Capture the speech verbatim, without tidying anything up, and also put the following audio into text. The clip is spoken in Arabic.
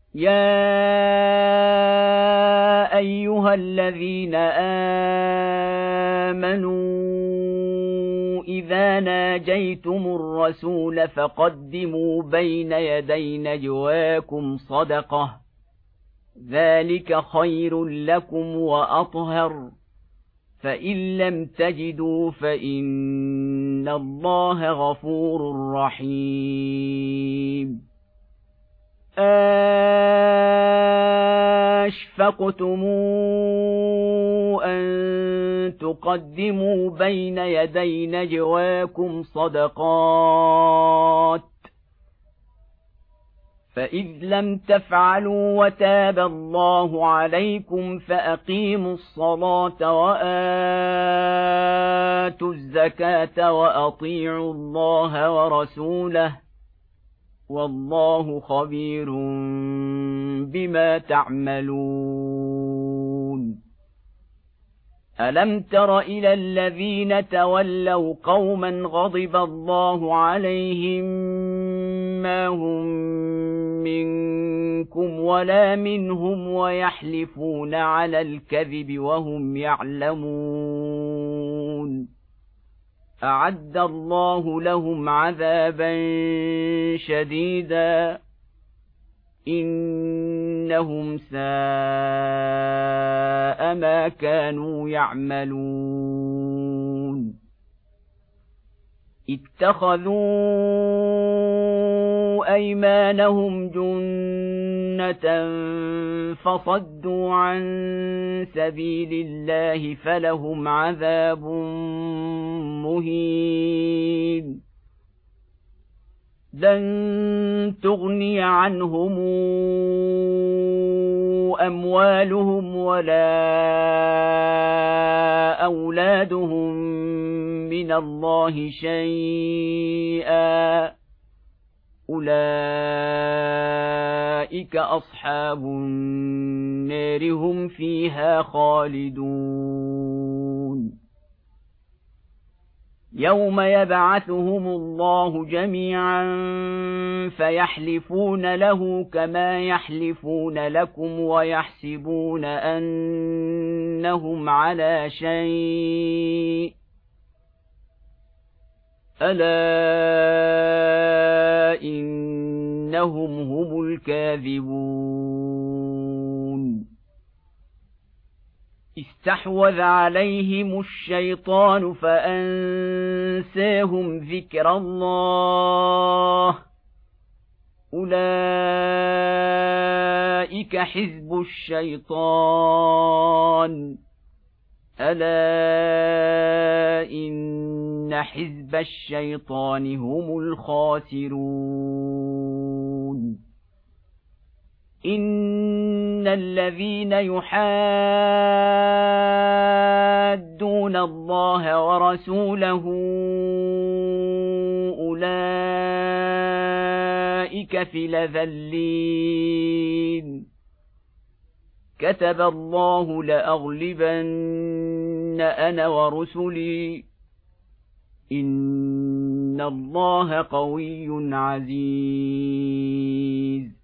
يا أيها الذين آمنوا إذا ناجيتم الرسول فقدموا بين يدي نجواكم صدقة ذلك خير لكم وأطهر فإن لم تجدوا فإن الله غفور رحيم أَشْفَقْتُمْ أَن تُقَدِّمُوا بَيْنَ يَدَيْ نَجْوَاكُمْ صَدَقَاتٍ فَإِذْ لَمْ تَفْعَلُوا وَتَابَ اللَّهُ عَلَيْكُمْ فَأَقِيمُوا الصَّلَاةَ وَآتُوا الزَّكَاةَ وَأَطِيعُوا اللَّهَ وَرَسُولَهُ والله خبير بما تعملون ألم تر إلى الذين تولوا قوما غضب الله عليهم ما هم منكم ولا منهم ويحلفون على الكذب وهم يعلمون أعد الله لهم عذابا شديدا إنهم ساء ما كانوا يعملون اتخذوا أيمانهم جنة فصدوا عن سبيل الله فلهم عذاب مهين لن تغني عنهم أموالهم ولا أولادهم من الله شيئا أولئك أصحاب النار هم فيها خالدون يوم يبعثهم الله جميعا فيحلفون له كما يحلفون لكم ويحسبون أنهم على شيء ألا إنهم هم الكاذبون استحوذ عليهم الشيطان فأنساهم ذكر الله أولئك حزب الشيطان ألا إن حزب الشيطان هم الخاسرون إن الذين يحادون الله ورسوله أولئك في الأذلين كتب الله لأغلبن أنا ورسلي إن الله قوي عزيز